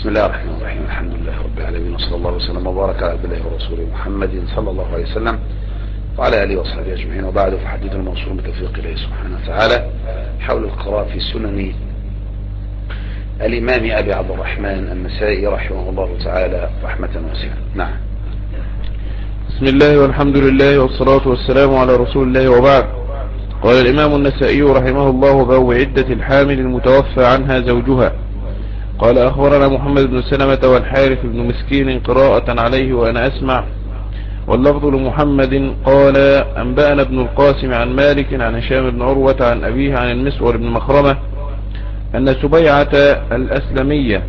بسم الله الرحمن الرحيم. الحمد لله رب العالمين، وصلى الله وسلم وبارك على عبد الله ورسوله محمد صلى الله عليه وسلم وعلى آله وصحبه أجمعين، وبعد فحديث الموصول بتوفيق الله سبحانه وتعالى حول القراءة في سنن الإمام أبي عبد الرحمن النسائي رحمه الله تعالى رحمة واسعة. نعم. بسم الله والحمد لله والصلاة والسلام على رسول الله، وبعد. قال الإمام النسائي رحمه الله: باب عدة الحامل المتوفى عنها زوجها. قال: أخبرنا محمد بن سلمة والحارث بن مسكين قراءة عليه وأنا أسمع، واللفظ لمحمد قال: أنبأنا ابن القاسم عن مالك عن هشام بن عروة عن أبيه عن المسور بن مخرمة أن سبيعة الأسلمية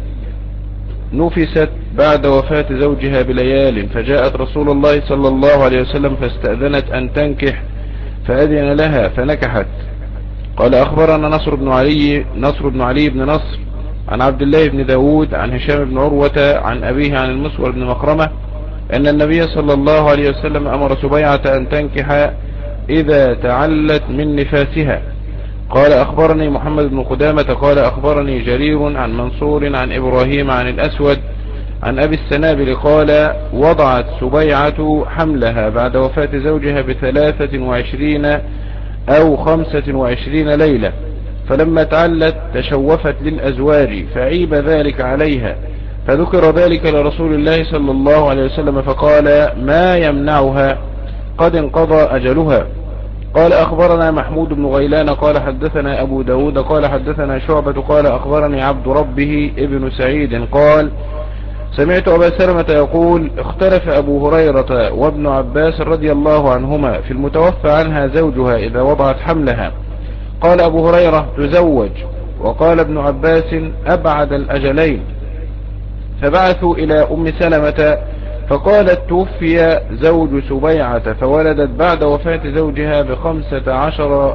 نفست بعد وفاة زوجها بليال، فجاءت رسول الله صلى الله عليه وسلم فاستأذنت أن تنكح فأذن لها فنكحت. قال: أخبرنا نصر بن علي بن نصر عن عبد الله بن داود عن هشام بن عروة عن أبيه عن المسور بن مخرمة أن النبي صلى الله عليه وسلم أمر سبيعة أن تنكح إذا تعلت من نفاسها. قال: أخبرني محمد بن قدامة قال: أخبرني جرير عن منصور عن إبراهيم عن الأسود عن أبي السنابل قال: وضعت سبيعة حملها بعد وفاة زوجها ب23 أو 25 ليلة، فلما تعلت تشوفت للأزواج فعيب ذلك عليها، فذكر ذلك لرسول الله صلى الله عليه وسلم فقال: ما يمنعها؟ قد انقضى أجلها. قال: أخبرنا محمود بن غيلان قال: حدثنا أبو داود قال: حدثنا شعبة قال: أخبرني عبد ربه ابن سعيد قال: سمعت أبا سلمة يقول: اختلف أبو هريرة وابن عباس رضي الله عنهما في المتوفى عنها زوجها إذا وضعت حملها. قال أبو هريرة: تزوج، وقال ابن عباس: أبعد الأجلين. فبعثوا إلى أم سلمة فقالت: توفي زوج سبيعة فولدت بعد وفاة زوجها ب15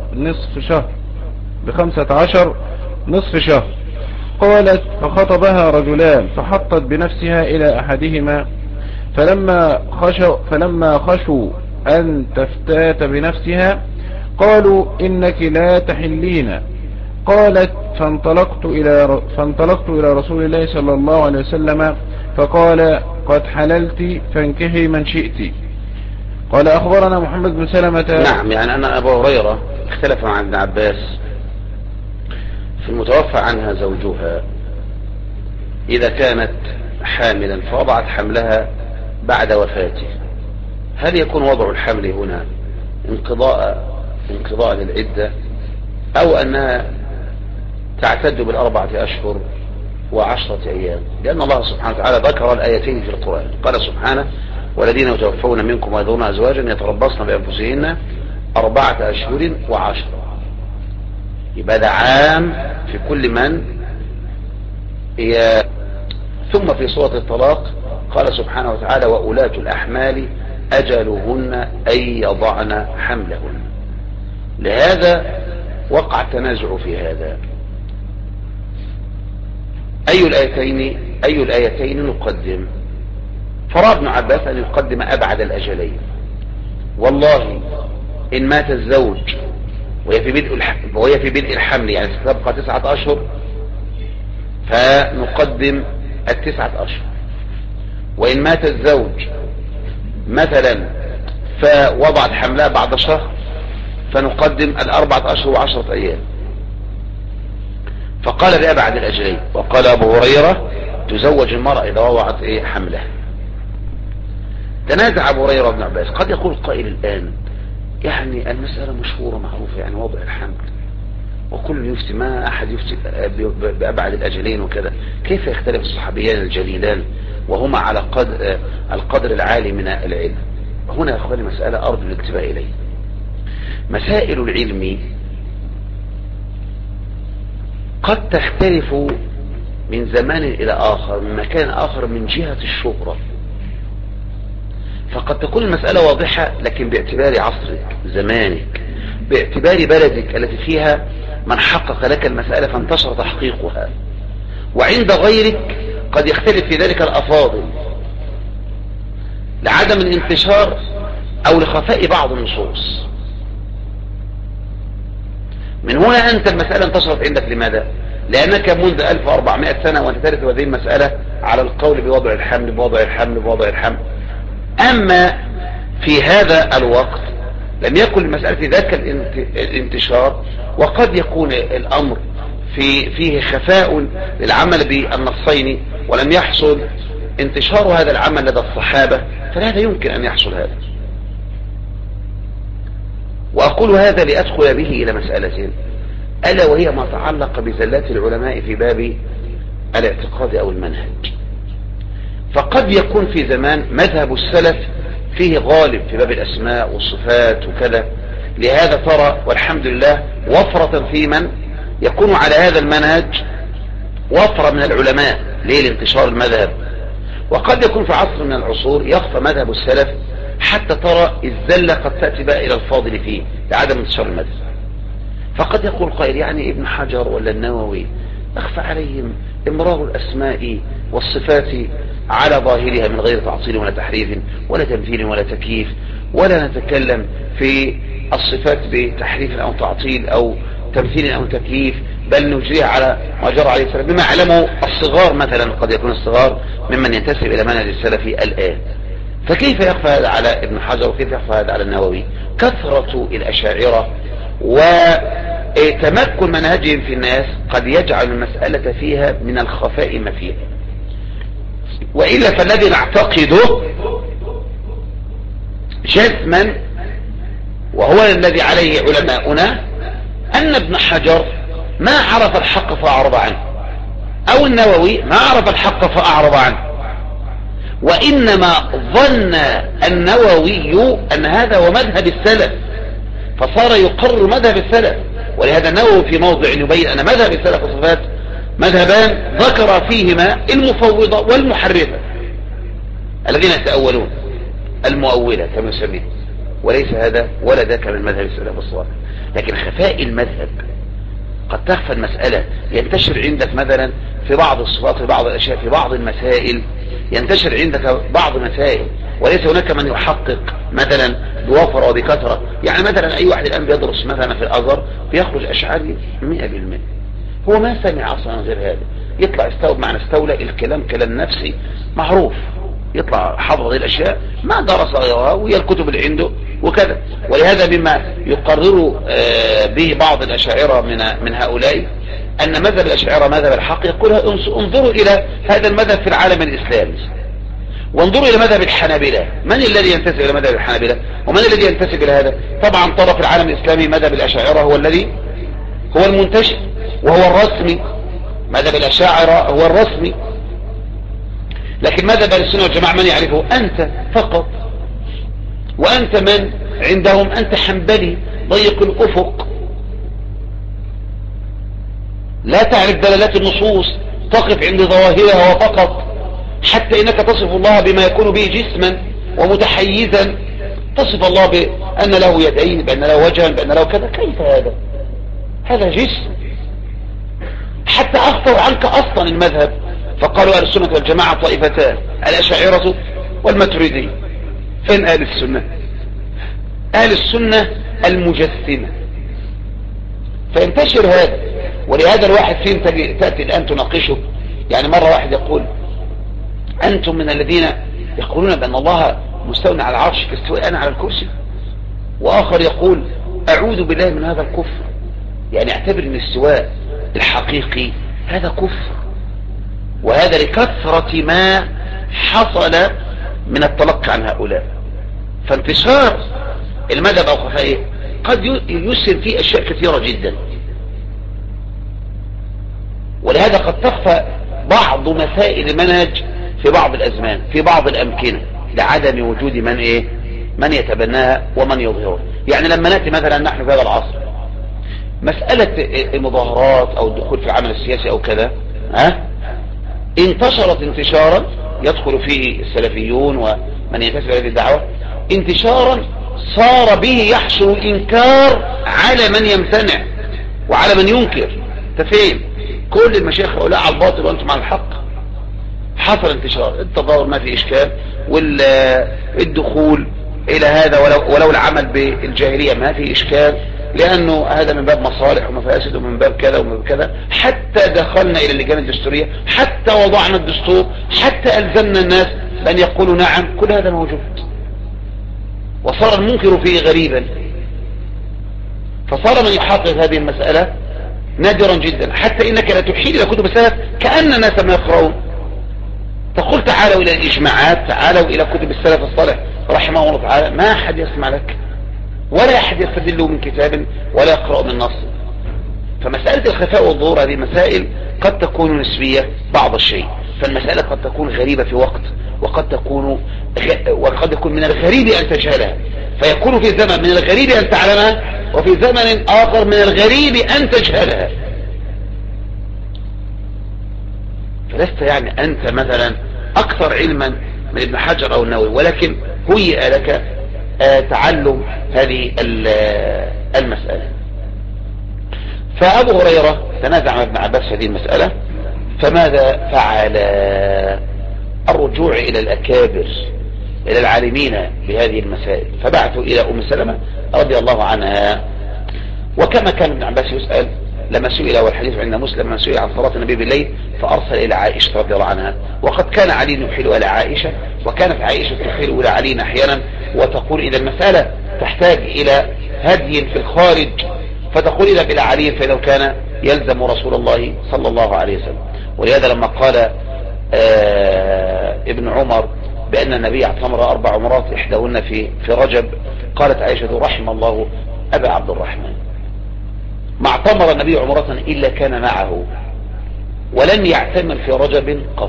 نصف شهر. قالت: فخطبها رجلان فحطت بنفسها إلى أحدهما، فلما خشوا أن تفتات بنفسها قالوا: إنك لا تحلين. قالت: فانطلقت إلى رسول الله صلى الله عليه وسلم فقال: قد حللت فانكحي من شئت. قال: أخبرنا محمد بن سلمة. نعم، يعني أن أبا هريرة اختلف مع ابن عباس في المتوفى عنها زوجها إذا كانت حاملا فوضعت حملها بعد وفاته، هل يكون وضع الحمل هنا انقضاء للعدة، أو أنها تعتد ب4 أشهر و10 أيام؟ لأن الله سبحانه وتعالى ذكر الآيتين في القرآن. قال سبحانه: والذين يتوفون منكم ويذرون أزواجا يتربصن بأنفسهن 4 أشهر و10. يبقى ده عام في كل من ثم في سورة الطلاق قال سبحانه وتعالى: وأولاة الأحمال أجلهن أن يضعن حملهن. لهذا وقع التنازع في هذا، أي الآيتين نقدم؟ فرأى ابن عباس أن يقدم أبعد الأجلين. والله إن مات الزوج وهي في بدء الحمل، يعني ستبقى 9 أشهر، فنقدم 9 أشهر. وإن مات الزوج مثلا فوضعت حملها بعد شهر، فنقدم 4 أشهر و10 أيام. فقال بأبعد الأجلين. وقال أبو هريرة: تزوج المرأة إذا وضعت حملها. تنازع أبو هريرة وابن عباس. قد يقول قائل الآن: يعني المسألة مشهورة معروفة، يعني وضع الحمل وكل يفتي، ما أحد يفتي بأبعد الأجلين وكذا، كيف يختلف الصحابيان الجليلان وهما على القدر العالي من العلم؟ هنا يا أخواني مسألة أرجو الانتباه إليه. مسائل العلم قد تختلف من زمان إلى آخر، من مكان آخر، من جهة الشهرة. فقد تكون المسألة واضحة، لكن باعتبار عصرك، زمانك، باعتبار بلدك التي فيها من حقق لك المسألة فانتشر تحقيقها. وعند غيرك قد يختلف في ذلك الأفاضل لعدم الانتشار أو لخفاء بعض النصوص. من هنا أنت المسألة انتشرت عندك، لماذا؟ لأنك منذ 1400 سنة وأنت ترث هذه المسألة على القول بوضع الحمل بوضع الحمل بوضع الحمل. أما في هذا الوقت لم يكن المسألة ذاك الانتشار، وقد يكون الأمر فيه خفاء للعمل بالنصين، ولم يحصل انتشار هذا العمل لدى الصحابة، فهذا يمكن أن يحصل هذا. وأقول هذا لأدخل به إلى مسألة ألا وهي ما تعلق بزلات العلماء في باب الاعتقاد أو المنهج. فقد يكون في زمان مذهب السلف فيه غالب في باب الأسماء والصفات وكذا، لهذا ترى والحمد لله وفرة في من يكون على هذا المنهج، وفرة من العلماء لانتشار المذهب. وقد يكون في عصر من العصور يخفى مذهب السلف حتى ترى الزلة قد تأتي بقى إلى الفاضل فيه لعدم انتشار المذهب. فقد يقول قائل يعني ابن حجر ولا النووي أخفى عليهم امرار الأسماء والصفات على ظاهرها من غير تعطيل ولا تحريف ولا تمثيل ولا تكييف، ولا نتكلم في الصفات بتحريف أو تعطيل أو تمثيل أو تكييف، بل نجريها على ما جرى عليه السلف بما علمه الصغار. مثلا قد يكون الصغار ممن ينتسب إلى منهج السلف الآن. فكيف يخفى هذا على ابن حجر وكيف يخفى هذا على النووي؟ كثرة الأشاعرة وتمكن منهجهم في الناس قد يجعل المسألة فيها من الخفاء ما فيها. وإلا فالذي نعتقده جزما وهو الذي عليه علماؤنا أن ابن حجر ما عرف الحق فأعرض عنه، أو النووي ما عرف الحق فأعرض عنه، وإنما ظن النووي أن هذا هو مذهب السلف فصار يقرر مذهب السلف. ولهذا النووي في موضع يبين أن مذهب السلف والصفات مذهبان ذكر فيهما المفوضة والمحرفة الذين يتأولون، المؤولة كما يسميه، وليس هذا ولا ذاك من مذهب السلف الصالح. لكن خفاء المذهب قد تخفى المسألة، ينتشر عندك مثلا في بعض الصفات في بعض الأشياء في بعض المسائل، ينتشر عندك بعض مسائل وليس هناك من يحقق مثلا بوفر وبكثرة. يعني مثلا أي واحد الآن بيدرس مثلا في الأزهر بيخرج أشعاري 100%، هو ما سمع أصلا غير هذا، يطلع استوى معنى استولى، الكلام كلام نفسي معروف، يطلع حفظ هذه الأشياء ما درس غيرها وهي الكتب اللي عنده وكذا. ولهذا مما يقرر به بعض الأشاعرة من هؤلاء أن مذهب الأشاعرة مذهب الحق، يقول انظروا إلى هذا المذهب في العالم الإسلامي، وانظروا إلى مذهب الحنابلة. من الذي ينتسب إلى مذهب الحنابلة ومن الذي ينتسب إلى هذا؟ طبعا ترى في العالم الإسلامي مذهب الأشاعرة هو الذي هو المنتشر وهو الرسمي، مذهب الأشاعرة هو الرسمي. لكن مذهب السنة والجماعة من يعرفه؟ أنت فقط، وأنت من عندهم؟ أنت حنبلي ضيق الأفق، لا تعرف دلالات النصوص، تقف عند ظواهرها وفقط، حتى إنك تصف الله بما يكون به جسما ومتحيزا، تصف الله بأن له يدين، بأن له وجها، بأن له كذا. كيف هذا؟ هذا جسم. حتى أخطوا عنك أصلا المذهب، فقالوا أهل السنة والجماعة طائفتان، الأشاعرة والماتريدية. فين أهل السنة؟ أهل السنة المجسمة. فينتشر هذا، ولهذا الواحد فيهم تأتي الآن تناقشه. يعني مرة واحد يقول أنتم من الذين يقولون بأن الله مستوى على العرش كاستواء أنا على الكرسي، وآخر يقول أعوذ بالله من هذا الكفر، يعني اعتبر أن الاستواء الحقيقي هذا كفر، وهذا لكثرة ما حصل من التلقي عن هؤلاء. فانتشار المذهب أو خفائه قد يسر فيه أشياء كثيرة جدا، ولهذا قد تخفى بعض مسائل المنهج في بعض الأزمان في بعض الأمكنة لعدم وجود من يتبناها ومن يظهرها. يعني لما نأتي مثلا نحن في هذا العصر مسألة المظاهرات أو الدخول في العمل السياسي أو كذا انتشرت انتشارا يدخل فيه السلفيون ومن ينتسب إلى هذه الدعوة انتشارا صار به يحصل الإنكار على من يمتنع وعلى من ينكر. تفهم؟ كل المشايخ هؤلاء على الباطل وأنتم على الحق. حصل انتشار، التظاهر ما في إشكال، والدخول إلى هذا ولو العمل بالجاهلية ما في إشكال، لأنه هذا من باب مصالح ومفاسد ومن باب كذا ومن باب كذا، حتى دخلنا إلى اللجان الدستورية، حتى وضعنا الدستور، حتى ألزمنا الناس بأن يقولوا نعم. كل هذا موجود، وصار المنكر فيه غريبا، فصار من يحقق هذه المسألة نادرا جدا، حتى إنك لا تحيل إلى كتب السلف كأن الناس ما يقرؤون. تقول تعالوا إلى الإجماعات، تعالوا إلى كتب السلف الصالح رحمه الله تعالى، ما أحد يسمع لك، ولا أحد يستدل من كتاب ولا يقرأ من نص. فمسألة الخفاء والظهور هذه مسائل قد تكون نسبية بعض الشيء، فالمسألة قد تكون غريبة في وقت، وقد يكون من الغريب أن تجهلها، فيكون في زمن من الغريب أن تعلمها، وفي زمن آخر من الغريب أن تجهلها. فلست يعني أنت مثلا أكثر علما من ابن حجر أو النووي، ولكن هيئ لك تعلم هذه المسألة. فأبو هريرة تنازع مع ابن عباس هذه المسألة، فماذا فعل؟ الرجوع إلى الأكابر، إلى العالمين بهذه المسائل، فبعثوا إلى أم سلمة رضي الله عنها. وكما كان ابن عباس يسأل لما سئل، والحديث عند مسلم، لما سئل عن صلاة النبي بالليل فأرسل إلى عائشة رضي الله عنها، وقد كان علي يحيل إلى عائشة، وكانت عائشة تحيل إلى علي أحيانا، وتقول إذا المسألة تحتاج إلى هدي في الخارج فتقول إذا إلى علي، فإنه كان يلزم رسول الله صلى الله عليه وسلم. ولهذا لما قال ابن عمر بأن النبي اعتمر 4 عمرات إحداهن في رجب، قالت عائشة رحم الله أبا عبد الرحمن، ما اعتمر النبي عمرة إلا كان معه، ولم يعتمر في رجب قط.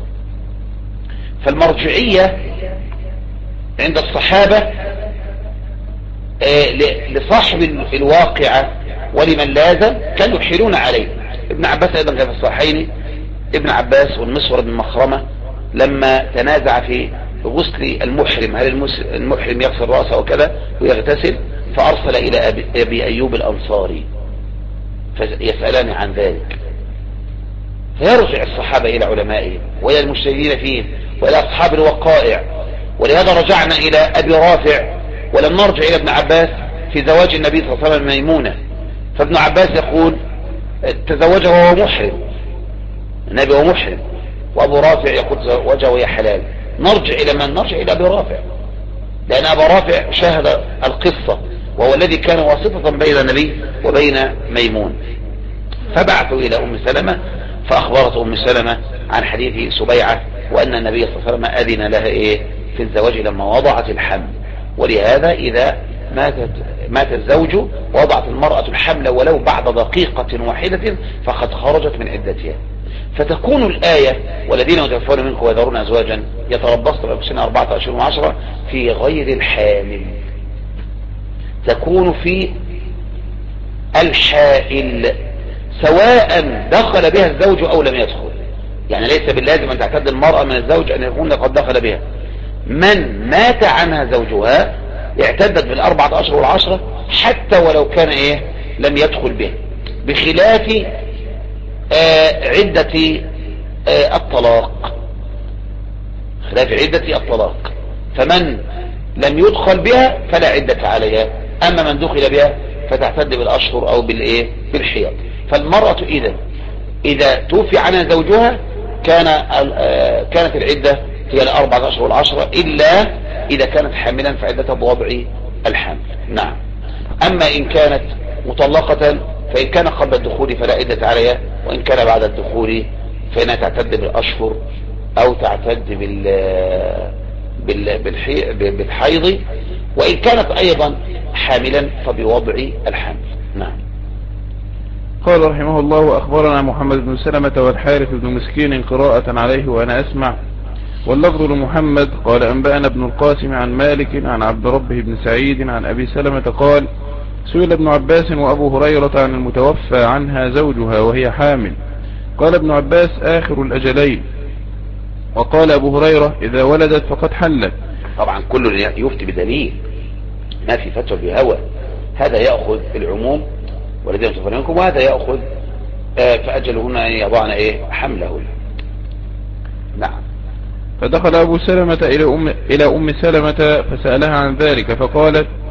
فالمرجعية عند الصحابة لصاحب الواقعة ولمن لازم كانوا يحيلون عليه. ابن عباس أيضا كان في الصحيحين، ابن عباس والمسور بن مخرمة لما تنازع في غسل المحرم، هل المحرم يغسل رأسه وكذا ويغتسل، فأرسل إلى أبي أيوب الأنصاري فيسألان عن ذلك، فيرجع الصحابة إلى علمائهم وإلى المجتهدين فيهم وإلى أصحاب الوقائع. ولهذا رجعنا إلى أبي رافع ولم نرجع إلى ابن عباس في زواج النبي صلى الله عليه وسلم ميمونة. فابن عباس يقول تزوجه وهو محرم، النبي هو محرم، وأبو رافع يقول تزوجه وهي حلال. نرجع إلى من؟ نرجع إلى أبي رافع، لأن أبا رافع شاهد القصة، وهو الذي كان واسطة بين النبي وبين ميمون. فبعثوا إلى أم سلمة فأخبرت أم سلمة عن حديث سبيعة، وأن النبي صلى الله عليه وسلم أذن لها في الزواج لما وضعت الحمل. ولهذا إذا مات الزوج ووضعت المرأة الحمل ولو بعد دقيقة واحدة فقد خرجت من عدتها. فتكون الآية والذين يتوفون منكم ويذرون أزواجا يتربصن بأنفسهن 4 أشهر و10 في غير الحامل، تكون في الحائل سواء دخل بها الزوج أو لم يدخل. يعني ليس باللازم أن تعتد المرأة من الزوج أن يكون قد دخل بها. من مات عنها زوجها اعتدت بال4 أشهر و10 حتى ولو كان لم يدخل بها، بخلاف عدة الطلاق، خلاف عدة الطلاق. فمن لم يدخل بها فلا عدة عليها، أما من دخل بها فتعتد بالأشهر أو بالحيض. فالمرأة إذا توفي عنها زوجها كانت العدة هي 4 أشهر و10، إلا إذا كانت حاملا فعدتها بوضع الحمل. نعم. أما إن كانت مطلقة فإن كان قبل الدخول فلا عدة عليها، وإن كان بعد الدخول فإنها تعتد بالأشهر أو تعتد بالحيض، وإن كانت أيضا حاملا فبوضع الحمل. نعم. قال رحمه الله: وأخبرنا محمد بن سلمة والحارث بن مسكين قراءة عليه وأنا أسمع، واللفظ لمحمد قال: أنبأنا ابن القاسم عن مالك عن عبد ربه بن سعيد عن أبي سلمة قال: سئل ابن عباس وأبو هريرة عن المتوفى عنها زوجها وهي حامل، قال ابن عباس: آخر الأجلين. وقال أبو هريرة: إذا ولدت فقد حلت. طبعا كل يفتي بدليل، ما في فتوى بهوى، هذا يأخذ العموم والذين يتوفون منكم، وهذا يأخذ فأجلهن أن يضعن حملهن. نعم. فدخل أبو سلمة إلى أم سلمة فسألها عن ذلك، فقالت: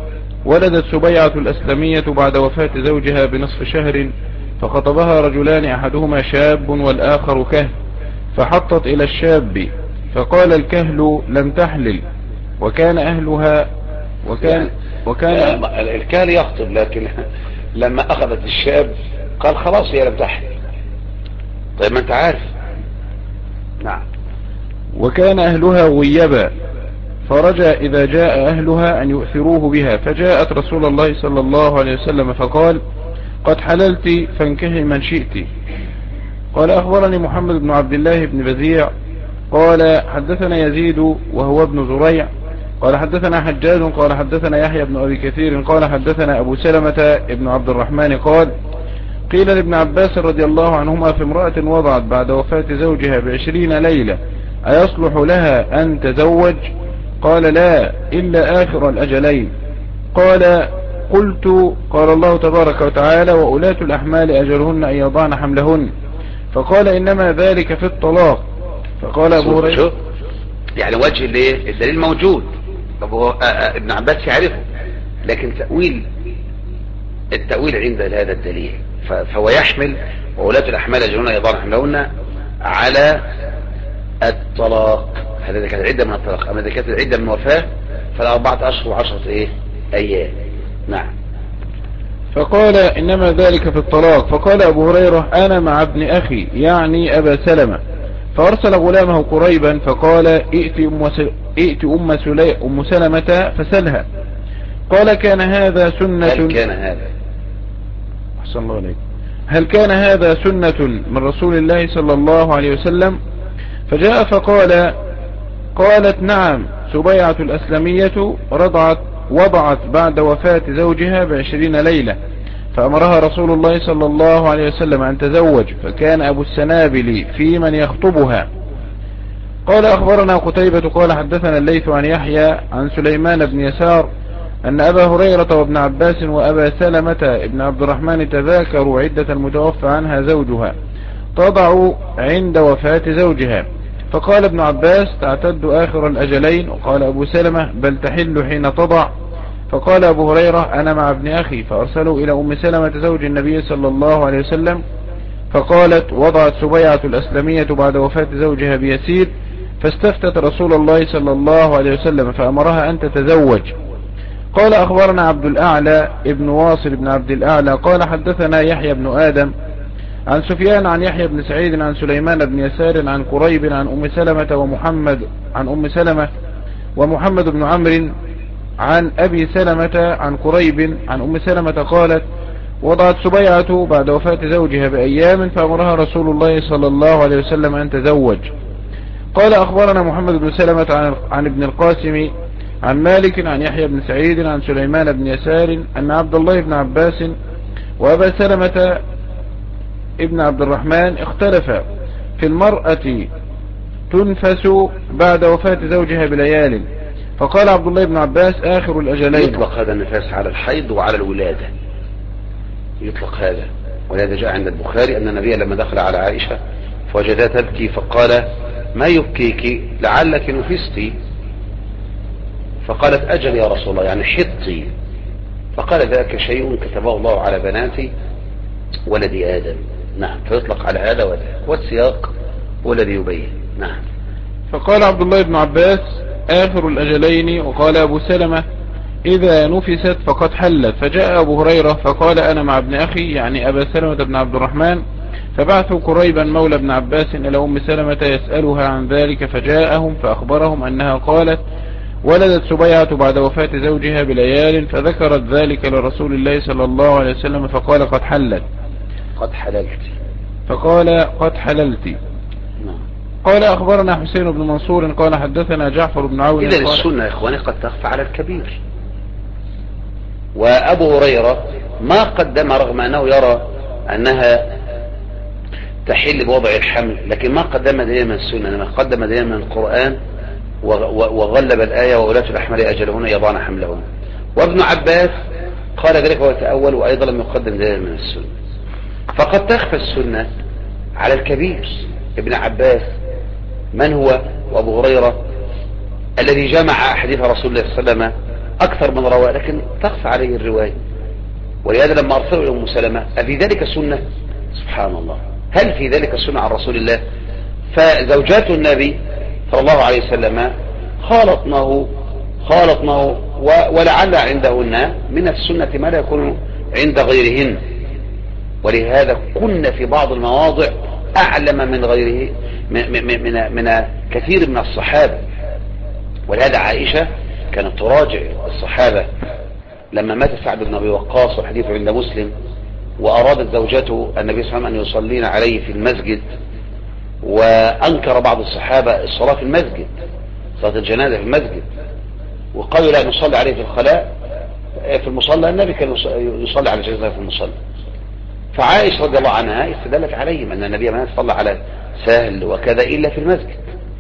ولدت سبيعة الأسلمية بعد وفاة زوجها بنصف شهر، فخطبها رجلان أحدهما شاب والآخر كهل، فحطت إلى الشاب، فقال الكهل لم تحلل، وكان أهلها وكان الكهل يخطب، لكن لما أخذت الشاب قال خلاص هي لم تحلل. طيب ما أنت عارف. نعم. وكان أهلها غيبا، فرجى إذا جاء أهلها أن يؤثروه بها، فجاءت رسول الله صلى الله عليه وسلم فقال قد حللت فانكحي من شئت. قال أخبرني محمد بن عبد الله بن بزيع قال حدثنا يزيد وهو ابن زريع قال حدثنا حجاج قال حدثنا يحيى بن أبي كثير قال حدثنا أبو سلمة ابن عبد الرحمن قال قيل لابن عباس رضي الله عنهما في امرأة وضعت بعد وفاة زوجها ب20 ليلة أيصلح لها أن تزوج؟ قال لا إلا آخر الأجلين. قال قلت قال الله تبارك وتعالى وأولاة الأحمال أجلهن أن يضعن حملهن، فقال إنما ذلك في الطلاق. فقال أبو هريرة يعني وجه ليه الدليل موجود، ابن عباس يعرفه، لكن التأويل عند هذا الدليل، فهو يحمل وأولاة الأحمال أجلهن أن يضعن حملهن على الطلاق. هذا كانت العدة من الطلاق، أما إذا كانت العدة من وفاة فالأربعة أشهر و10 أيام. نعم. فقال إنما ذلك في الطلاق. فقال أبو هريرة أنا مع ابن أخي يعني أبا سلمة، فأرسل غلامه قريبا فقال ائت أم سلمة فسلها. قال كان هذا سنة أحسن الله عليك، هل كان هذا سنة من رسول الله صلى الله عليه وسلم؟ فجاء فقال قالت نعم سبيعة الأسلمية وضعت بعد وفاة زوجها ب20 ليلة، فأمرها رسول الله صلى الله عليه وسلم أن تزوج، فكان أبو السنابل في من يخطبها. قال أخبرنا قتيبة قال حدثنا الليث عن يحيى عن سليمان بن يسار أن أبا هريرة وابن عباس وأبا سلمة ابن عبد الرحمن تذاكروا عدة المتوفى عنها زوجها تضع عند وفاة زوجها، فقال ابن عباس تعتد آخر الأجلين، وقال أبو سلمة بل تحل حين تضع. فقال أبو هريرة أنا مع ابن أخي، فأرسلوا إلى أم سلمة زوج النبي صلى الله عليه وسلم، فقالت وضعت سبيعة الأسلمية بعد وفاة زوجها بيسير، فاستفتت رسول الله صلى الله عليه وسلم فأمرها أن تتزوج. قال أخبرنا عبد الأعلى ابن واصل بن عبد الأعلى قال حدثنا يحيى بن آدم عن سفيان عن يحيى بن سعيد عن سليمان بن يسار عن قريب عن أم سلمة ومحمد بن عمرو عن أبي سلمة عن قريب عن أم سلمة قالت وضعت سبيعة بعد وفاة زوجها بأيام، فأمرها رسول الله صلى الله عليه وسلم أن تزوج. قال أخبرنا محمد بن سلمة عن ابن القاسم عن مالك عن يحيى بن سعيد عن سليمان بن يسار أن عبد الله بن عباس وأبا سلمة ابن عبد الرحمن اختلفا في المرأة تنفس بعد وفاة زوجها بليال، فقال عبد الله بن عباس آخر الأجلين. يطلق هذا النفاس على الحيض وعلى الولادة، يطلق هذا، ولهذا جاء عند البخاري أن النبي لما دخل على عائشة فوجدها تبكي فقال ما يبكيك لعلك نفستي، فقالت أجل يا رسول الله يعني حطي، فقال ذاك شيء كتبه الله على بناتي ولد آدم. نعم، فيطلق على هذا وذاك، والسياق هو الذي يبين. نعم. فقال عبد الله بن عباس آخر الأجلين، وقال أبو سلمة إذا نفست فقد حلت. فجاء أبو هريرة فقال أنا مع ابن أخي يعني أبا سلمة بن عبد الرحمن، فبعثوا قريبا مولى ابن عباس إلى أم سلمة يسألها عن ذلك، فجاءهم فأخبرهم أنها قالت ولدت سبيعة بعد وفاة زوجها بليال، فذكرت ذلك لرسول الله صلى الله عليه وسلم فقال قد حلت. فقال قد حللت. قال أخبرنا حسين بن منصور قال حدثنا جعفر بن عون. إذا السنة يا إخواني قد تخفى على الكبير، وأبو هريرة ما قدم رغم أنه يرى أنها تحل بوضع الحمل، لكن ما قدم دائما السنة، إنما قدم دائما القرآن وغلب الآية وأولاة الأحمال أجلهن يضعن حملهن. وابن عباس قال ذلك ويتأول، وأيضا لم يقدم دائما من السنة، فقد تخفى السنة على الكبير. ابن عباس من هو؟ وأبو هريرة الذي جمع أحاديث رسول الله صلى الله عليه وسلم أكثر من رواه، لكن تخفى عليه الرواية. ولهذا لما أرسلوا إلى أم سلمة أفي ذلك سنة؟ سبحان الله، هل في ذلك سنة عن رسول الله؟ فزوجات النبي صلى الله عليه وسلم خالطنه ولعل عندهن من السنة ما لا يكون عند غيرهن، ولهذا كنا في بعض المواضع أعلم من غيره من كثير من الصحابة. ولهذا عائشة كانت تراجع الصحابة لما مات سعد بن أبي وقاص والحديث عند مسلم، وأرادت زوجته النبي صلى الله عليه وسلم أن يصلين عليه في المسجد، وأنكر بعض الصحابة الصلاة في المسجد، صلاة الجنازة في المسجد، وقالوا لا نصلي عليه في الخلاء في المصلى. النبي كان يصلي على الجنازة في المصلى. فعائشة رضي الله عنها استدلت عليهم أن النبي ما صلى على سهل وكذا إلا في المسجد.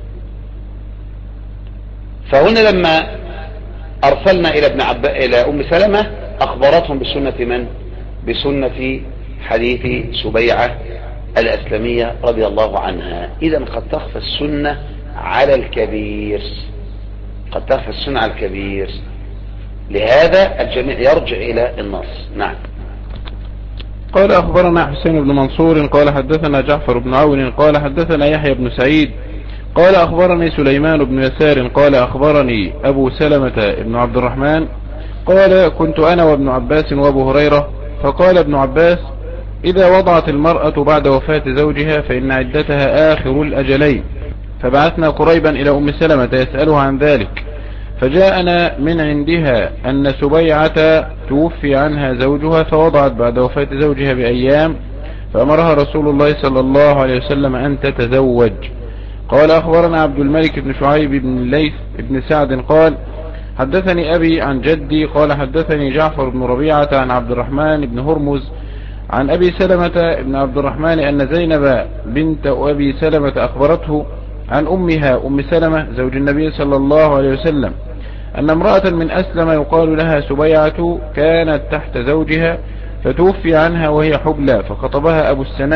فهنا لما أرسلنا إلى أم سلمة أخبرتهم بسنة من؟ بسنة حديث سبيعة الأسلمية رضي الله عنها. إذن قد تخفى السنة على الكبير، قد تخفى السنة على الكبير، لهذا الجميع يرجع إلى النص. نعم. قال أخبرنا حسين بن منصور قال حدثنا جعفر بن عون قال حدثنا يحيى بن سعيد قال أخبرني سليمان بن يسار قال أخبرني أبو سلمة بن عبد الرحمن قال كنت أنا وابن عباس وابو هريرة، فقال ابن عباس إذا وضعت المرأة بعد وفاة زوجها فإن عدتها آخر الأجلين. فبعثنا قريبا إلى أم سلمة يسألها عن ذلك، فجاءنا من عندها أن سبيعة توفي عنها زوجها فوضعت بعد وفاة زوجها بأيام، فأمرها رسول الله صلى الله عليه وسلم أن تتزوج. قال أخبرنا عبد الملك بن شعيب بن الليث بن سعد قال حدثني أبي عن جدي قال حدثني جعفر بن ربيعة عن عبد الرحمن بن هرمز عن أبي سلمة بن عبد الرحمن أن زينب بنت أبي سلمة أخبرته عن أمها أم سلمة زوج النبي صلى الله عليه وسلم أن امرأة من أسلم يقال لها سبيعة كانت تحت زوجها فتوفي عنها وهي حبلى، فخطبها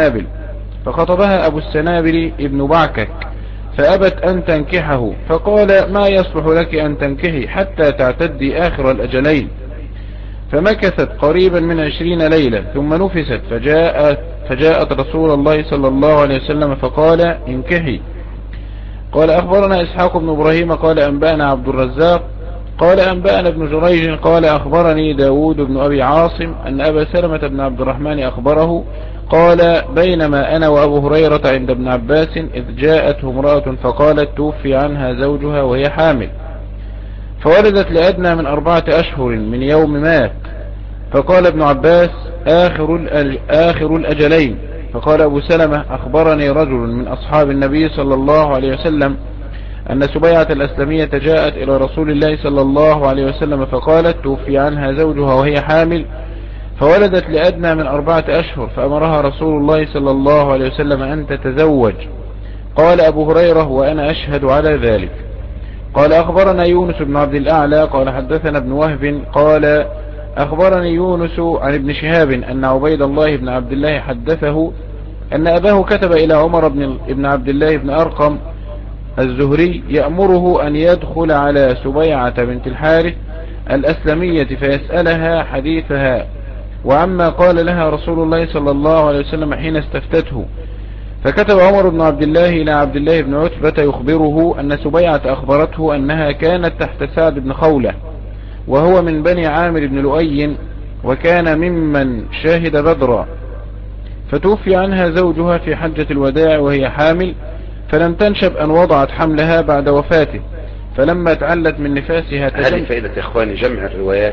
أبو السنابل ابن بعكك فأبت أن تنكحه، فقال ما يصلح لك أن تنكحي حتى تعتدي آخر الأجلين. فمكثت قريبا من 20 ليلة ثم نفست، فجاءت رسول الله صلى الله عليه وسلم فقال انكحي. قال أخبرنا إسحاق بن إبراهيم قال أنبأنا عبد الرزاق قال أنبأنا ابن جريج قال أخبرني داود بن أبي عاصم أن أبا سلمة بن عبد الرحمن أخبره قال بينما أنا وأبو هريرة عند ابن عباس إذ جاءته امرأة فقالت توفي عنها زوجها وهي حامل، فولدت لأدنى من 4 أشهر من يوم مات. فقال ابن عباس آخر الأجلين. فقال أبو سلمة أخبرني رجل من أصحاب النبي صلى الله عليه وسلم أن سبيعة الأسلمية جاءت إلى رسول الله صلى الله عليه وسلم فقالت توفي عنها زوجها وهي حامل، فولدت لأدنى من 4 أشهر، فأمرها رسول الله صلى الله عليه وسلم أن تتزوج. قال أبو هريرة وأنا أشهد على ذلك. قال أخبرنا يونس بن عبد الأعلى قال حدثنا ابن وهب قال أخبرني يونس عن ابن شهاب أن عبيد الله بن عبد الله حدثه أن أباه كتب إلى عمر بن عبد الله بن أرقم الزهري يأمره أن يدخل على سبيعة بنت الحارث الأسلمية فيسألها حديثها وعما قال لها رسول الله صلى الله عليه وسلم حين استفتته. فكتب عمر بن عبد الله إلى عبد الله بن عتبة يخبره أن سبيعة أخبرته أنها كانت تحت سعد بن خولة وهو من بني عامر بن لؤي وكان ممن شاهد بدرا، فتوفي عنها زوجها في حجة الوداع وهي حامل، فلم تنشب أن وضعت حملها بعد وفاته، فلما تعلت من نفاسها هذه فائدة يا إخواني جمع الروايات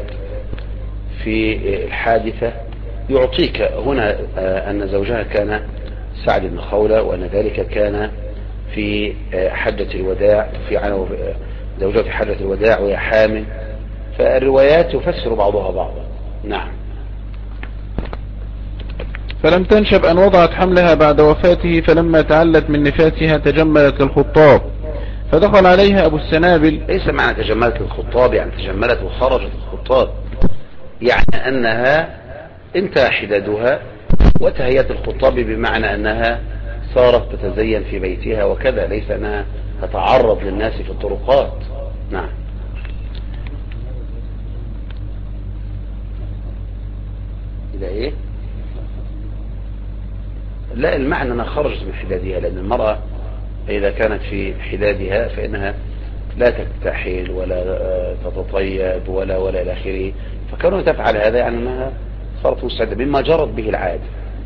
في الحادثة يعطيك هنا أن زوجها كان سعد بن خولة وأن ذلك كان في حجة الوداع في زوجها في حجة الوداع وهي حامل، فالروايات يفسر بعضها بعضا. نعم. فلم تنشب أن وضعت حملها بعد وفاته، فلما تعلت من نفاسها تجملت الخطاب، فدخل عليها أبو السنابل. ليس معنى تجملت الخطاب يعني تجملت وخرجت الخطاب، يعني أنها انتهى حدادها وتهيت الخطاب بمعنى أنها صارت تتزين في بيتها وكذا، ليس أنها تتعرض للناس في الطرقات. نعم. إذا إيه؟ لا، المعنى أنها خرجت من حدادها، لأن المرأة إذا كانت في حدادها فإنها لا تكتحل ولا تتطيب ولا إلى آخره. فكانوا تفعل هذا يعني أنها صارت مستعدة مما جرت به العادة.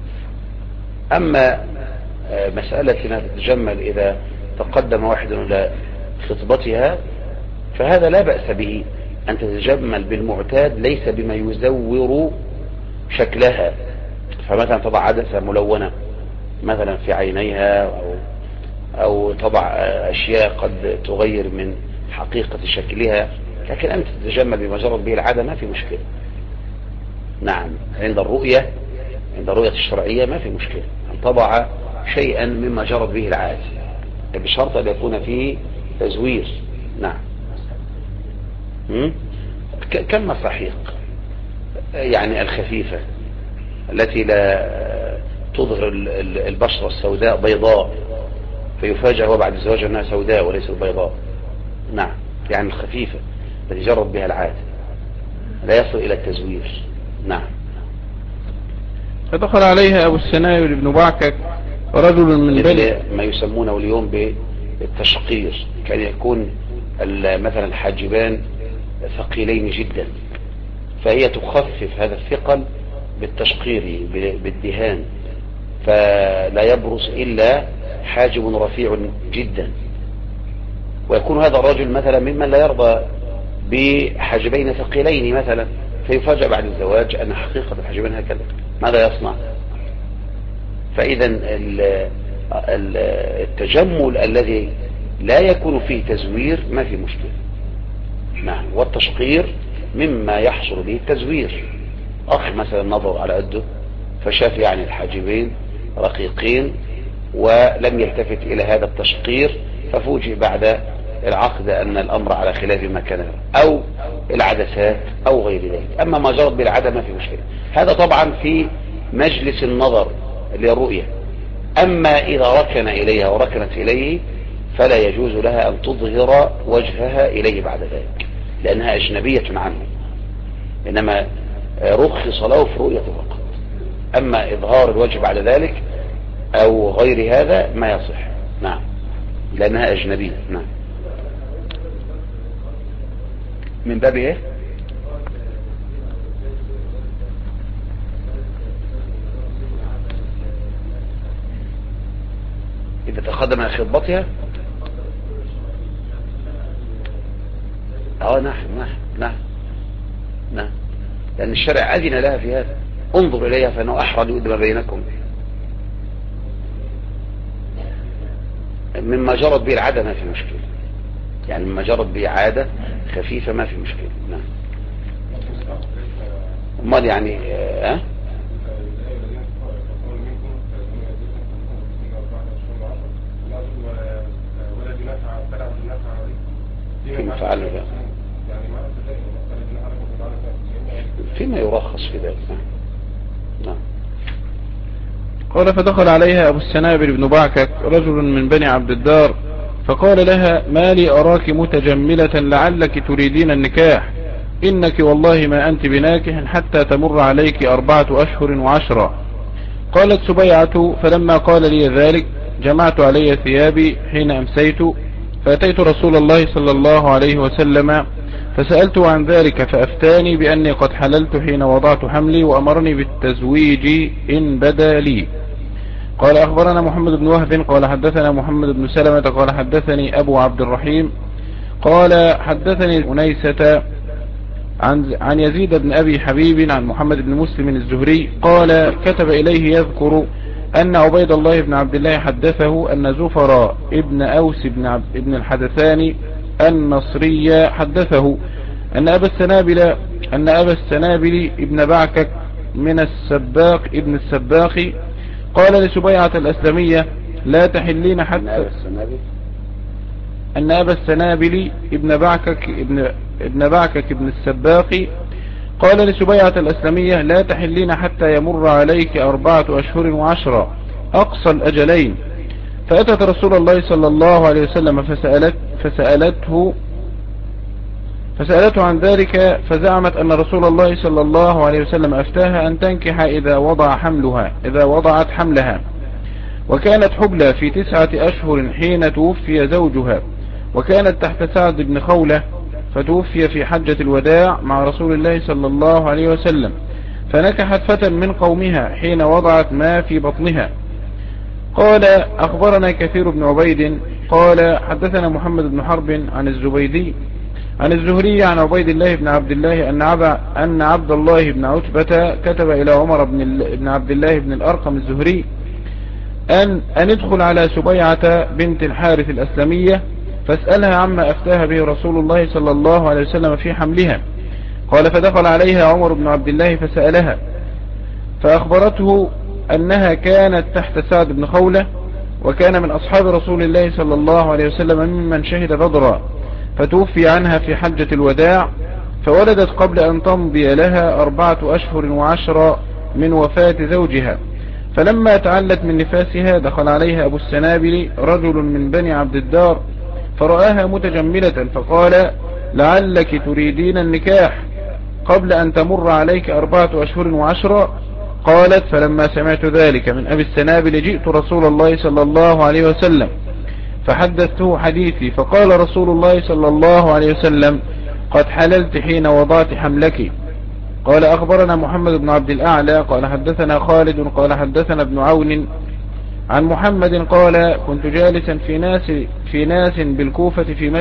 أما مسألة أنها تتجمل إذا تقدم واحد إلى خطبتها فهذا لا بأس به، أن تتجمل بالمعتاد ليس بما يزور شكلها. فمثلا تضع عدسة ملونة مثلا في عينيها أو تضع أشياء قد تغير من حقيقة شكلها، لكن أن تتجمل بما جرت به العادة ما في مشكلة. نعم، عند الرؤية الشرعية ما في مشكلة أن تضع شيئا مما جرت به العادة بشرط أن يكون فيه تزوير. نعم. كالمصاحيق يعني الخفيفة التي لا تظهر البشرة السوداء بيضاء فيفاجأ هو بعد الزواج أنها سوداء وليست بيضاء. نعم، يعني الخفيفة التي جرت بها العادة لا يصل إلى التزوير. نعم. فدخل عليها أبو السنابل بن بعكك رجل من بني ما يسمونه اليوم بالتشقير، كان يكون مثلا الحاجبان ثقيلين جدا، فهي تخفف هذا الثقل بالتشقير بالدهان، فلا يبرز إلا حاجب رفيع جدا. ويكون هذا الرجل مثلا ممن لا يرضى بحاجبين ثقيلين مثلا، فيفاجأ بعد الزواج أن حقيقة الحاجبين هكذا، ماذا يصنع؟ فإذا التجمل الذي لا يكون فيه تزوير ما في مشكلة. نعم. والتشقير مما يحصل به التزوير. أخ مثلا نظر على قده فشاف يعني الحاجبين رقيقين ولم يلتفت إلى هذا التشقير، ففوجئ بعد العقد أن الأمر على خلاف ما كان، أو العدسات أو غير ذلك. أما ما جرت بالعادة ما في مشكلة. هذا طبعا في مجلس النظر للرؤية. أما إذا ركن إليها وركنت إليه فلا يجوز لها أن تظهر وجهها إليه بعد ذلك، لأنها أجنبية عنه، إنما رخص له في رؤية فقط. أما إظهار الوجه بعد ذلك أو غير هذا ما يصح. نعم، لأنها أجنبية. نعم. من باب إيه؟ إذا تقدم على خطبتها. نعم. لأن الشرع أذن لها في هذا. انظر إليها فإنه أحرى يؤدم بينكم مما جرت به العادة ما في مشكلة، يعني مما جرت به عادة خفيفة ما في مشكلة. نعم. امال يعني فيما فعلنا فيما يرخص في ذلك. نعم. قال فدخل عليها أبو السنابل بن بعكك رجل من بني عبد الدار فقال لها ما لي أراك متجملة لعلك تريدين النكاح، إنك والله ما أنت بناكح حتى تمر عليك 4 أشهر و10. قالت سبيعة فلما قال لي ذلك جمعت علي ثيابي حين أمسيت فأتيت رسول الله صلى الله عليه وسلم فسألته عن ذلك فأفتاني بأني قد حللت حين وضعت حملي وأمرني بالتزويج إن بدا لي. قال أخبرنا محمد بن وهب قال حدثنا محمد بن سلمة قال حدثني أبو عبد الرحيم قال حدثني أنيسة عن يزيد بن أبي حبيب عن محمد بن مسلم الزهري قال كتب إليه يذكر أن عبيد الله بن عبد الله حدثه أن زفر ابن أوس ابن الحدثاني النصري حدثه أن أبا السنابل ابن بعكك من السباق ابن السباق قال لسبيعة الأسلمية لا تحلين حتى أن أبا السنابل ابن بعكك ابن السباق قال لسبيعة الأسلمية لا تحلين حتى يمر عليك 4 أشهر و10 أقصى الأجلين. فأتت رسول الله صلى الله عليه وسلم فسألته عن ذلك فزعمت أن رسول الله صلى الله عليه وسلم أفتاها أن تنكح إذا وضعت حملها، وكانت حبلى في 9 أشهر حين توفي زوجها، وكانت تحت سعد بن خولة، فتوفي في حجة الوداع مع رسول الله صلى الله عليه وسلم، فنكحت فتى من قومها حين وضعت ما في بطنها. قال أخبرنا كثير بن عبيد قال حدثنا محمد بن حرب عن الزهري عن عبيد الله بن عبد الله أن عبد الله بن عتبة كتب إلى عمر بن عبد الله بن الأرقم الزهري أن ادخل على سبيعة بنت الحارث الأسلمية فاسألها عما أفتاها به رسول الله صلى الله عليه وسلم في حملها. قال فدخل عليها عمر بن عبد الله فسألها، فأخبرته أنها كانت تحت سعد بن خولة، وكان من أصحاب رسول الله صلى الله عليه وسلم ممن شهد بدرا، فتوفي عنها في حجة الوداع، فولدت قبل أن تمضي لها 4 أشهر و10 من وفاة زوجها. فلما تعلت من نفاسها دخل عليها أبو السنابل رجل من بني عبد الدار فرآها متجملة، فقال لعلك تريدين النكاح قبل أن تمر عليك 4 أشهر و10. قالت فلما سمعت ذلك من أبي السنابل جئت رسول الله صلى الله عليه وسلم فحدثته حديثي، فقال رسول الله صلى الله عليه وسلم قد حللت حين وضعت حملك. قال أخبرنا محمد بن عبد الأعلى قال حدثنا خالد قال حدثنا ابن عون عن محمد قال كنت جالسا في ناس بالكوفة في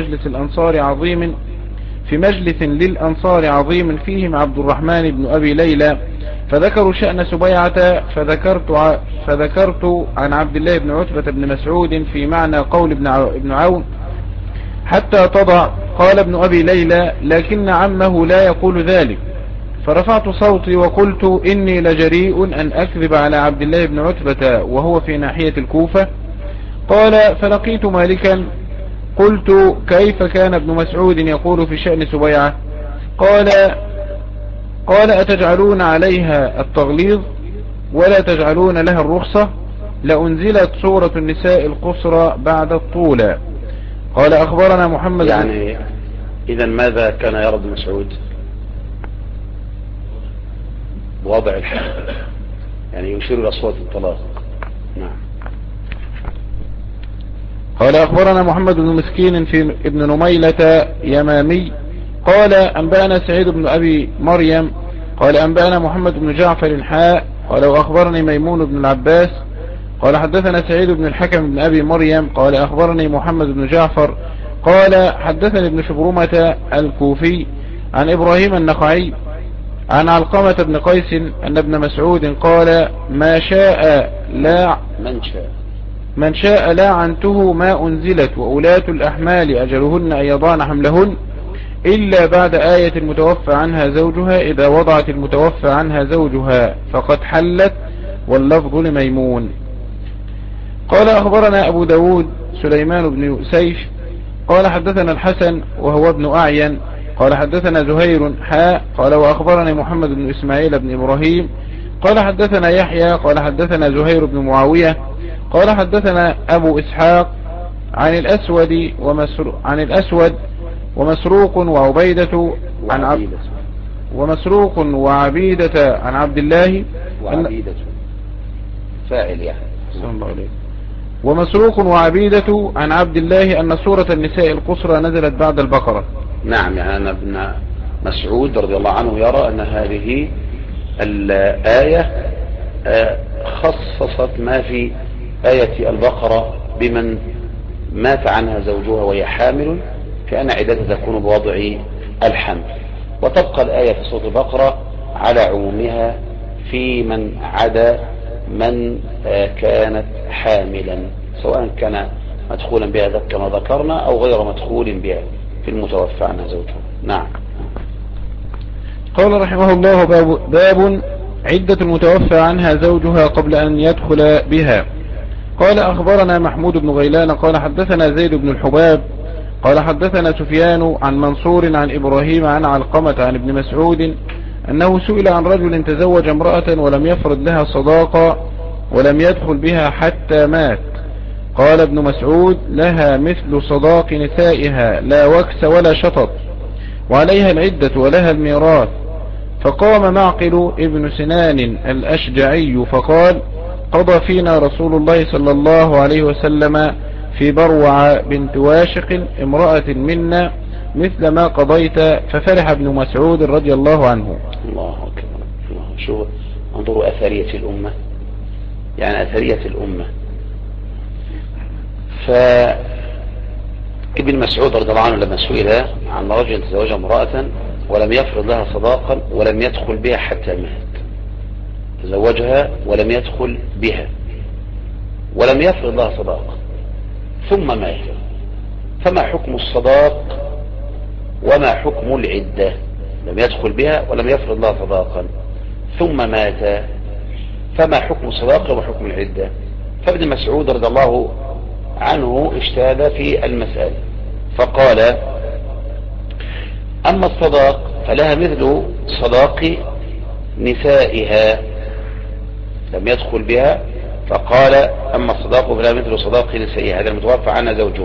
مجلس للأنصار عظيم فيهم عبد الرحمن بن أبي ليلى، فذكروا شأن سبيعة، فذكرت عن عبد الله بن عتبة بن مسعود في معنى قول ابن عون حتى تضع. قال ابن أبي ليلى لكن عمه لا يقول ذلك، فرفعت صوتي وقلت إني لجريء أن أكذب على عبد الله بن عتبة وهو في ناحية الكوفة. قال فلقيت مالكا قلت كيف كان ابن مسعود يقول في شأن سبيعة؟ قال أتجعلون عليها التغليظ ولا تجعلون لها الرخصة؟ لأنزلت سورة النساء القصرى بعد الطولى. قال أخبرنا محمد يعني إذا ماذا كان يرى ابن مسعود؟ وضع الحمل، يعني يشير إلى صوت الطلاق. نعم. قال أخبرنا محمد بن مسكين في ابن نميلة يمامي قال أنبأنا سعيد بن أبي مريم قال أنبأنا محمد بن جعفر قال وأخبرني ميمون بن العباس قال حدثنا سعيد بن الحكم بن أبي مريم قال أخبرني محمد بن جعفر قال حدثني ابن شبرمة الكوفي عن إبراهيم النخعي عن علقمة بن قيس أن ابن مسعود قال من شاء لا عنته ما أنزلت وأولاة الأحمال أجلهن أن يضعن حملهن إلا بعد آية المتوفى عنها زوجها إذا وضعت المتوفى عنها زوجها فقد حلت، واللفظ لميمون. قال أخبرنا أبو داود سليمان بن سيف قال حدثنا الحسن وهو ابن أعين قال حدثنا زهير قال وأخبرني محمد بن إسماعيل بن إبراهيم قال حدثنا يحيى قال حدثنا زهير بن معاوية قال حدثنا أبو إسحاق عن الأسود ومسروق وعبيدة عن عبد الله وعبيدة فاعل يعني ومسروق وعبيدة عن عبد الله أن سورة النساء القصرى نزلت بعد البقرة. نعم، يعني أن ابن مسعود رضي الله عنه يرى أن هذه الآية خصصت ما في آية البقرة بمن مات عنها زوجها وهي حامل، كأن عدتها تكون بوضع الحمل، وتبقى الآية في سورة البقرة على عمومها في من عدا من كانت حاملا، سواء كان مدخولا بها كما ذكرنا أو غير مدخول بها في المتوفى عنها زوجها. نعم. قال رحمه الله باب عدة المتوفى عنها زوجها قبل أن يدخل بها. قال أخبرنا محمود بن غيلان قال حدثنا زيد بن الحباب قال حدثنا سفيان عن منصور عن إبراهيم عن علقمة عن ابن مسعود أنه سئل عن رجل تزوج امرأة ولم يفرض لها صداقة ولم يدخل بها حتى مات. قال ابن مسعود لها مثل صداق نسائها لا وكس ولا شطط، وعليها العدة ولها الميراث. فقام معقل ابن سنان الأشجعي فقال: قضى فينا رسول الله صلى الله عليه وسلم في بروع بنت واشق امرأة منا مثل ما قضيت. ففرح ابن مسعود رضي الله عنه. الله أكبر. الله. شو انظروا أثرية الأمة، يعني أثرية الأمة. فابن مسعود رضي الله عنه لما سئل عن رجل تزوج امرأة ولم يفرض لها صداقا ولم يدخل بها حتى مات، تزوجها ولم يدخل بها ولم يفرض لها صداقا ثم مات، فما حكم الصداق وما حكم العدة؟ لم يدخل بها ولم يفرض لها صداقا ثم مات، فما حكم الصداق وما حكم العدة؟ فابن مسعود رضي الله عنه اجتهد في المسألة فقال: أما الصداق فلها مثل صداق نسائها، لم يدخل بها، فقال: أما الصداق فلها مثل صداق نسائها، هذا المتوفى عنها زوجه،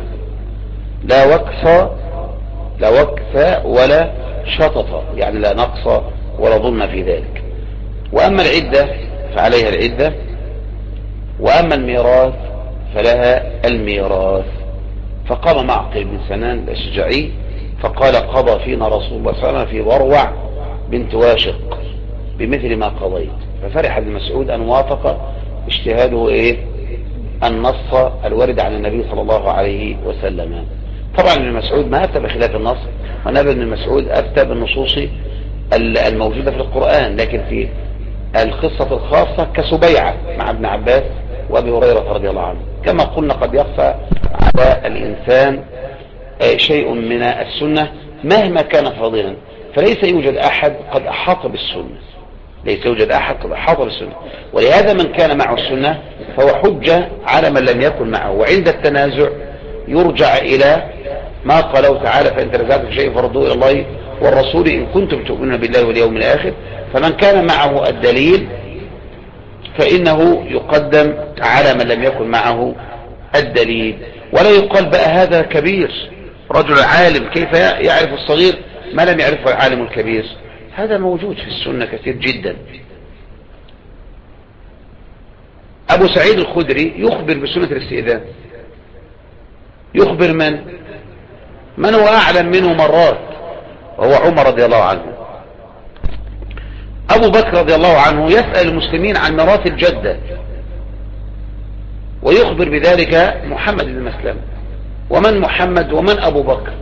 لا وكس ولا شطط، يعني لا نقص ولا ظلم في ذلك. وأما العدة فعليها العدة، وأما الميراث فلها الميراث. فقام معقل بن سنان الأشجعي فقال: قضى فينا رسول الله صلى الله عليه وسلم في بروع بنت واشق بمثل ما قضيت. ففرح ابن مسعود أن وافق اجتهاده النص الوارد عن النبي صلى الله عليه وسلم. طبعا ابن مسعود ما أفتى بخلاف النص، ونبي ابن مسعود أفتى بالنصوص الموجودة في القرآن، لكن في القصة الخاصة كسبيعة مع ابن عباس وابي هريرة رضي الله عنه. كما قلنا قد يخفى على الإنسان شيء من السنة مهما كان فاضلا، فليس يوجد أحد قد أحاط بالسنة، ليس يوجد أحد قد أحاط بالسنة، ولهذا من كان معه السنة فهو حجة على من لم يكن معه. وعند التنازع يرجع إلى ما قاله تعالى: فإن تنازعتم في شيء فردوه إلى الله والرسول إن كنتم تؤمنون بالله واليوم الآخر. فمن كان معه الدليل فإنه يقدم على من لم يكن معه الدليل. ولا يقال بقى هذا كبير، رجل عالم كيف يعرف الصغير ما لم يعرفه العالم الكبير؟ هذا موجود في السنة كثير جدا. أبو سعيد الخدري يخبر بسنة الاستئذان، يخبر من هو أعلم منه مرات، وهو عمر رضي الله عنه. أبو بكر رضي الله عنه يسأل المسلمين عن ميراث الجدة، ويخبر بذلك محمد بن مسلمة. ومن محمد ومن أبو بكر؟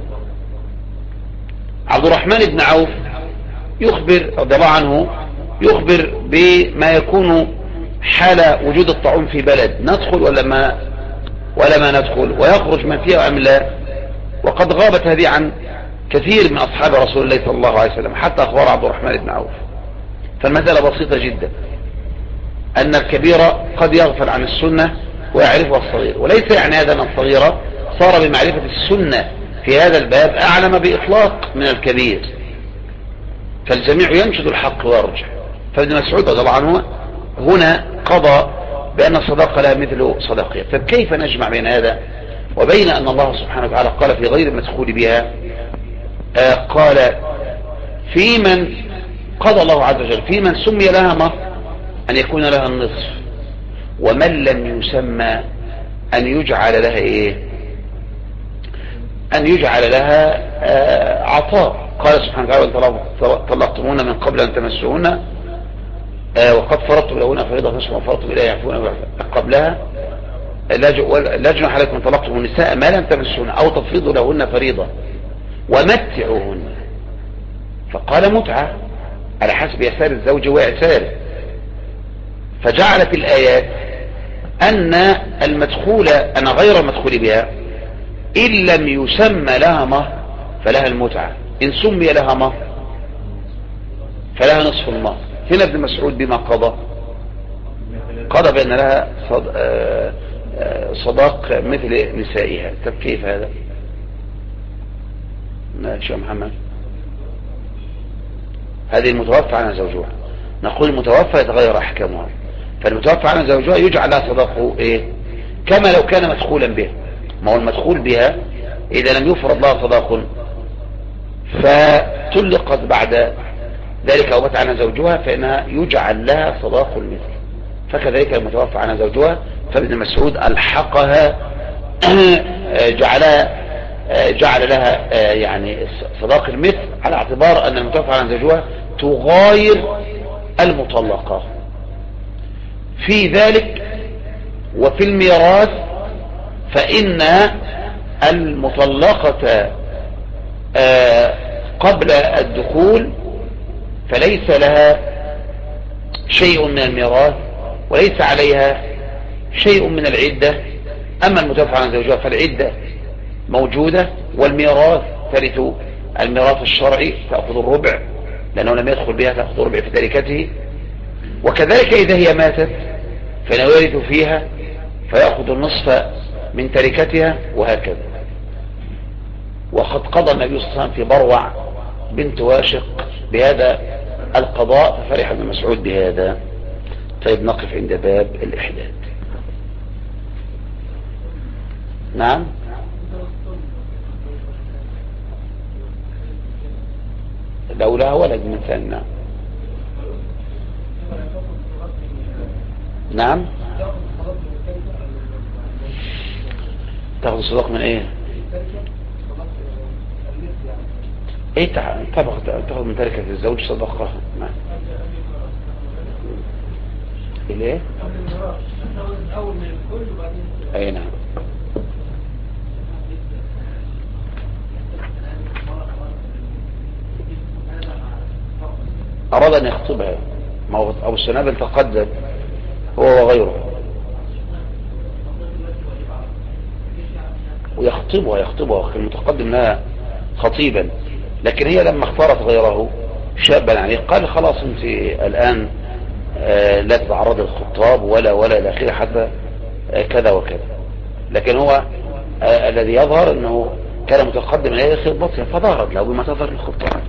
عبد الرحمن بن عوف يخبر رضي الله عنه، يخبر بما يكون حال وجود الطاعون في بلد، ندخل ولا ما ندخل، ويخرج من فيها أم لا. وقد غابت هذه عن كثير من أصحاب رسول الله صلى الله عليه وسلم، حتى أخبار عبد الرحمن بن عوف. فالمسألة بسيطة جدا، أن الكبير قد يغفل عن السنة ويعرفها الصغير، وليس يعني هذا أن الصغير صار بمعرفة السنة في هذا الباب أعلم بإطلاق من الكبير، فالجميع ينشد الحق ويرجع. فابن مسعود رضي الله عنه هنا قضى بأن الصداقة لا مثل صداقية. فكيف نجمع بين هذا وبين أن الله سبحانه وتعالى قال في غير المدخول بها، قال في من قضى الله عز وجل في من سمي لها مهر أن يكون لها النصف، ومن لم يسمى أن يجعل لها أن يجعل لها عطاء. قال سبحانه وتعالى: طلقتموهن من قبل أن تمسوهن وقد فرضتم لهن فريضة نصف ما فرضتم إليه يعفون قبلها لا جناح عليكم ان طلقتم النساء ما لم تمسوهن أو تفرضوا لهن فريضة ومتعوهن. فقال متعة على حسب يسار الزوج وإعساره. فجعلت الآيات أن أن غير المدخول بها إن لم يسمى لها مهر فلها المتعة، إن سمي لها مهر فلها نصف المهر. هنا ابن مسعود بما قضى بأن لها صداق مثل نسائها. طب كيف هذا؟ ماشي يا محمد. هذه المتوفى عنها زوجها، نقول المتوفى يتغير أحكامها، فالمتوفى عنها زوجها يجعل لها صداقه كما لو كان مدخولا به. ما هو المدخول بها إذا لم يفرض لها صداق فطلقت بعد ذلك أو مات عنها زوجها فإنها يجعل لها صداق المثل. فكذلك لما توفى عنها زوجها فابن مسعود ألحقها جعل لها يعني صداق المثل على اعتبار أن المتوفى عنها زوجها تغاير المطلقة في ذلك. وفي الميراث فإن المطلقة قبل الدخول فليس لها شيء من الميراث وليس عليها شيء من العدة. أما المتوفى عن زوجها فالعدة موجودة والميراث ترث الميراث الشرعي تأخذ الربع لأنه لم يدخل بها تأخذ الربع في تركته. وكذلك إذا هي ماتت فإنه يرث فيها فيأخذ النصف من تركتها وهكذا. وقد قضى النبي صلى الله عليه وسلم في بروع بنت واشق بهذا القضاء ففرح ابن مسعود بهذا. طيب نقف عند باب الإحداد. نعم لو لها ولد من ثاني. نعم نعم تاخذ الصداق من ايه؟ ايه تاخذ من تركة الزوج صدقة. نعم ايه اي نعم. اراد ان يخطبها ما هو ابو السنابل تقدم هو وغيره ويخطبها كان متقدم لها خطيبا. لكن هي لما اختارت غيره شابا يعني قال خلاص انت الان لا تتعرض للخطاب ولا الى اخره حتى كذا وكذا. لكن هو الذي يظهر انه كان متقدم اليه خطبتها فظهرت له بما تظهر للخطاب.